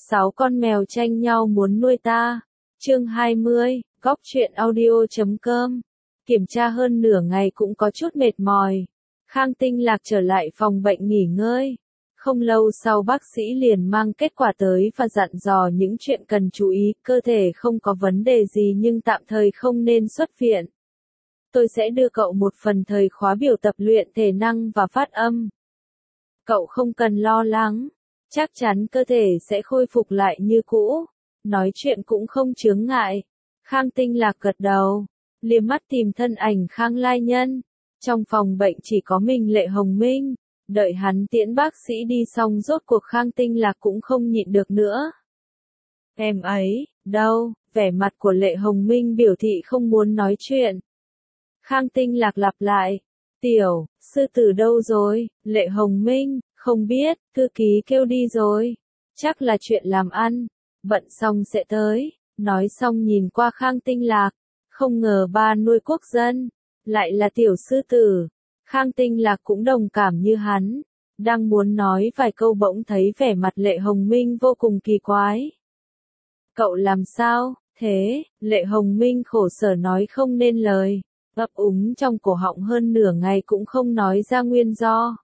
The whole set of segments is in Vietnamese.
6 con mèo tranh nhau muốn nuôi ta. Chương 20, Góc truyện audio.com. Kiểm tra hơn nửa ngày cũng có chút mệt mỏi. Khang Tinh Lạc trở lại phòng bệnh nghỉ ngơi. Không lâu sau bác sĩ liền mang kết quả tới và dặn dò những chuyện cần chú ý, cơ thể không có vấn đề gì nhưng tạm thời không nên xuất viện. Tôi sẽ đưa cậu một phần thời khóa biểu tập luyện thể năng và phát âm. Cậu không cần lo lắng, chắc chắn cơ thể sẽ khôi phục lại như cũ. Nói chuyện cũng không chướng ngại. Khang Tinh Lạc gật đầu, liếc mắt tìm thân ảnh Khang Lai Nhân. Trong phòng bệnh chỉ có mình Lệ Hồng Minh. Đợi hắn tiễn bác sĩ đi xong rốt cuộc Khang Tinh Lạc cũng không nhịn được nữa. Em ấy, đâu? Vẻ mặt của Lệ Hồng Minh biểu thị không muốn nói chuyện. Khang Tinh Lạc lặp lại. Tiểu, sư tử đâu rồi? Lệ Hồng Minh, không biết, thư ký kêu đi rồi. Chắc là chuyện làm ăn. Bận xong sẽ tới. Nói xong nhìn qua Khang Tinh Lạc. Không ngờ ba nuôi quốc dân. Lại là tiểu sư tử. Khang Tinh Lạc cũng đồng cảm như hắn. Đang muốn nói vài câu bỗng thấy vẻ mặt Lệ Hồng Minh vô cùng kỳ quái. Cậu làm sao, thế? Lệ Hồng Minh khổ sở nói không nên lời. Ấp úng trong cổ họng hơn nửa ngày cũng không nói ra nguyên do.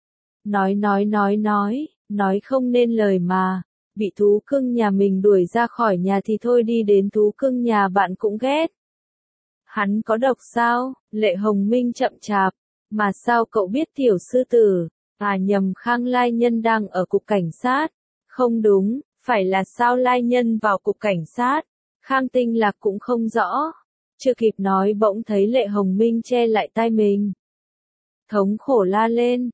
Nói không nên lời mà. Bị thú cưng nhà mình đuổi ra khỏi nhà thì thôi đi đến thú cưng nhà bạn cũng ghét. Hắn có độc sao? Lệ Hồng Minh chậm chạp. Mà sao cậu biết tiểu sư tử? À nhầm, Khang Lai Nhân đang ở cục cảnh sát. Không đúng, phải là sao Lai Nhân vào cục cảnh sát? Khang Tinh Lạc cũng không rõ. Chưa kịp nói bỗng thấy Lệ Hồng Minh che lại tai mình. Thống khổ la lên,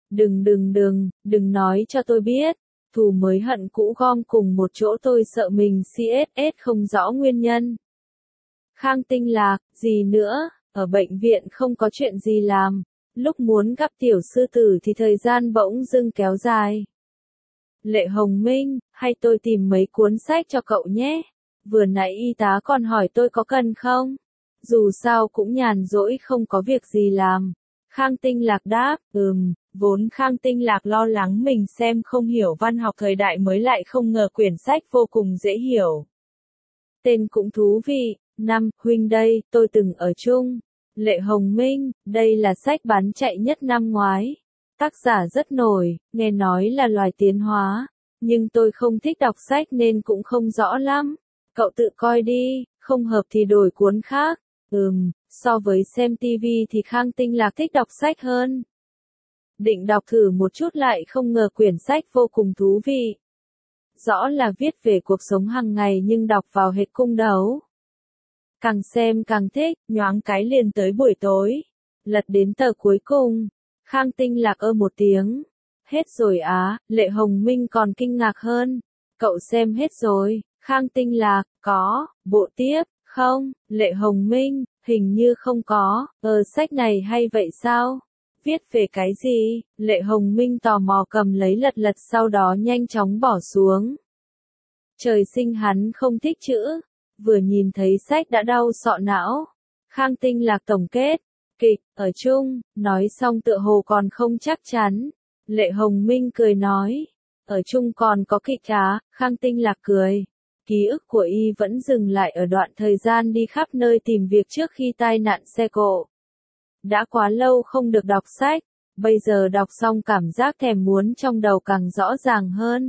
đừng nói cho tôi biết. Thù mới hận cũ gom cùng một chỗ, tôi sợ mình CSS không rõ nguyên nhân. Khang Tinh Lạc, gì nữa, ở bệnh viện không có chuyện gì làm. Lúc muốn gặp tiểu sư tử thì thời gian bỗng dưng kéo dài. Lệ Hồng Minh, hay tôi tìm mấy cuốn sách cho cậu nhé. Vừa nãy y tá còn hỏi tôi có cần không? Dù sao cũng nhàn rỗi không có việc gì làm. Khang Tinh Lạc đáp, vốn Khang Tinh Lạc lo lắng mình xem không hiểu văn học thời đại mới, lại không ngờ quyển sách vô cùng dễ hiểu. Tên cũng thú vị, huynh đây, tôi từng ở chung. Lệ Hồng Minh, đây là sách bán chạy nhất năm ngoái. Tác giả rất nổi, nghe nói là loài tiến hóa. Nhưng tôi không thích đọc sách nên cũng không rõ lắm. Cậu tự coi đi, không hợp thì đổi cuốn khác. So với xem TV thì Khang Tinh Lạc thích đọc sách hơn. Định đọc thử một chút lại không ngờ quyển sách vô cùng thú vị. Rõ là viết về cuộc sống hàng ngày nhưng đọc vào hệt cung đấu. Càng xem càng thích, nhoáng cái liền tới buổi tối. Lật đến tờ cuối cùng. Khang Tinh Lạc một tiếng. Hết rồi á, Lệ Hồng Minh còn kinh ngạc hơn. Cậu xem hết rồi. Khang Tinh Lạc, có, bộ tiếp, không? Lệ Hồng Minh, hình như không có. Sách này hay vậy sao? Viết về cái gì? Lệ Hồng Minh tò mò cầm lấy lật sau đó nhanh chóng bỏ xuống. Trời sinh hắn không thích chữ. Vừa nhìn thấy sách đã đau sọ não. Khang Tinh Lạc tổng kết. Kịch, ở chung, nói xong tựa hồ còn không chắc chắn. Lệ Hồng Minh cười nói. Ở chung còn có kịch á? Khang Tinh Lạc cười. Ký ức của y vẫn dừng lại ở đoạn thời gian đi khắp nơi tìm việc trước khi tai nạn xe cộ. Đã quá lâu không được đọc sách. Bây giờ đọc xong cảm giác thèm muốn trong đầu càng rõ ràng hơn.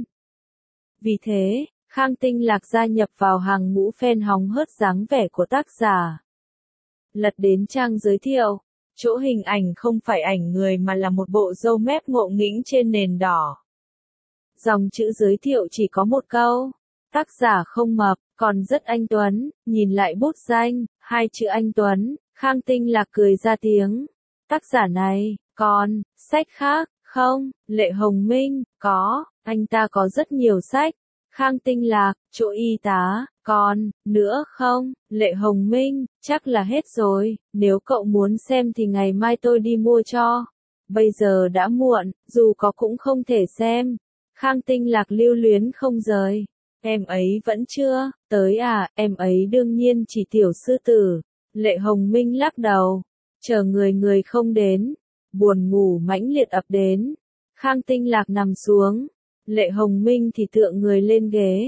Vì thế, Khang Tinh Lạc gia nhập vào hàng ngũ fan hóng hớt dáng vẻ của tác giả. Lật đến trang giới thiệu, chỗ hình ảnh không phải ảnh người mà là một bộ râu mép ngộ nghĩnh trên nền đỏ. Dòng chữ giới thiệu chỉ có một câu, tác giả không mập, còn rất anh tuấn, nhìn lại bút danh, 2 chữ anh tuấn, Khang Tinh Lạc cười ra tiếng. Tác giả này, còn, sách khác, không? Lệ Hồng Minh, có, anh ta có rất nhiều sách. Khang Tinh Lạc, chỗ y tá, còn, nữa không? Lệ Hồng Minh, chắc là hết rồi, nếu cậu muốn xem thì ngày mai tôi đi mua cho. Bây giờ đã muộn, dù có cũng không thể xem. Khang Tinh Lạc lưu luyến không rời. Em ấy vẫn chưa, tới à, em ấy đương nhiên chỉ tiểu sư tử. Lệ Hồng Minh lắc đầu, chờ người không đến. Buồn ngủ mãnh liệt ập đến. Khang Tinh Lạc nằm xuống. Lệ Hồng Minh thì tựa người lên ghế.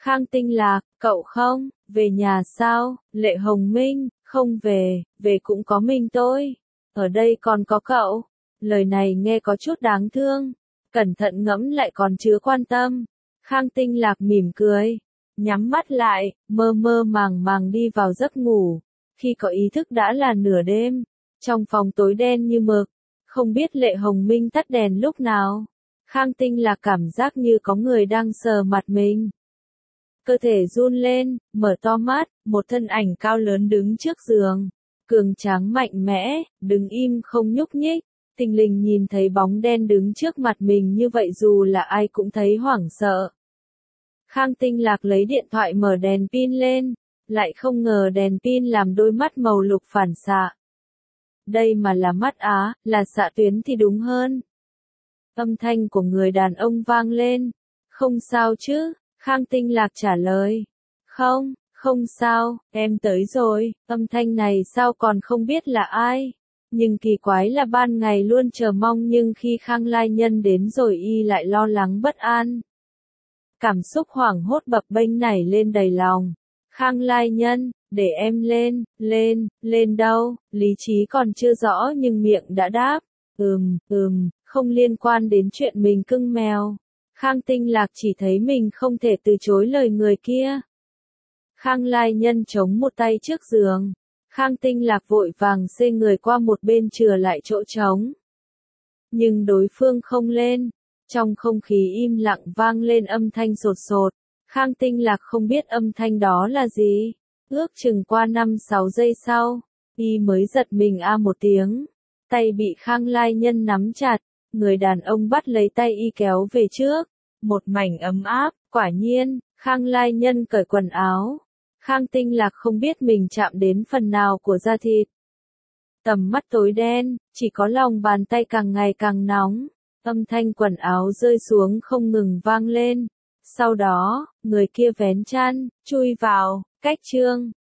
Khang Tinh Lạc, cậu không, về nhà sao? Lệ Hồng Minh, không về, về cũng có mình tôi. Ở đây còn có cậu. Lời này nghe có chút đáng thương. Cẩn thận ngẫm lại còn chứa quan tâm. Khang Tinh Lạc mỉm cười. Nhắm mắt lại, mơ mơ màng màng đi vào giấc ngủ. Khi có ý thức đã là nửa đêm. Trong phòng tối đen như mực. Không biết Lệ Hồng Minh tắt đèn lúc nào. Khang Tinh Lạc cảm giác như có người đang sờ mặt mình. Cơ thể run lên, mở to mắt, một thân ảnh cao lớn đứng trước giường. Cường tráng mạnh mẽ, đứng im không nhúc nhích. Thình lình nhìn thấy bóng đen đứng trước mặt mình như vậy dù là ai cũng thấy hoảng sợ. Khang Tinh Lạc lấy điện thoại mở đèn pin lên, lại không ngờ đèn pin làm đôi mắt màu lục phản xạ. Đây mà là mắt á, là xạ tuyến thì đúng hơn. Âm thanh của người đàn ông vang lên. Không sao chứ? Khang Tinh Lạc trả lời. Không, không sao, em tới rồi. Âm thanh này sao còn không biết là ai? Nhưng kỳ quái là ban ngày luôn chờ mong nhưng khi Khang Lai Nhân đến rồi y lại lo lắng bất an. Cảm xúc hoảng hốt bập bênh nảy lên đầy lòng. Khang Lai Nhân, để em lên đâu? Lý trí còn chưa rõ nhưng miệng đã đáp. Không liên quan đến chuyện mình cưng mèo. Khang Tinh Lạc chỉ thấy mình không thể từ chối lời người kia. Khang Lai Nhân chống một tay trước giường. Khang Tinh Lạc vội vàng xê người qua một bên chừa lại chỗ trống. Nhưng đối phương không lên. Trong không khí im lặng vang lên âm thanh sột sột. Khang Tinh Lạc không biết âm thanh đó là gì. Ước chừng qua 5-6 giây sau, y mới giật mình một tiếng. Tay bị Khang Lai Nhân nắm chặt. Người đàn ông bắt lấy tay y kéo về trước. Một mảnh ấm áp, quả nhiên, Khang Lai Nhân cởi quần áo. Khang Tinh Lạc không biết mình chạm đến phần nào của da thịt. Tầm mắt tối đen, chỉ có lòng bàn tay càng ngày càng nóng. Âm thanh quần áo rơi xuống không ngừng vang lên. Sau đó, người kia vén chăn, chui vào, cách chương.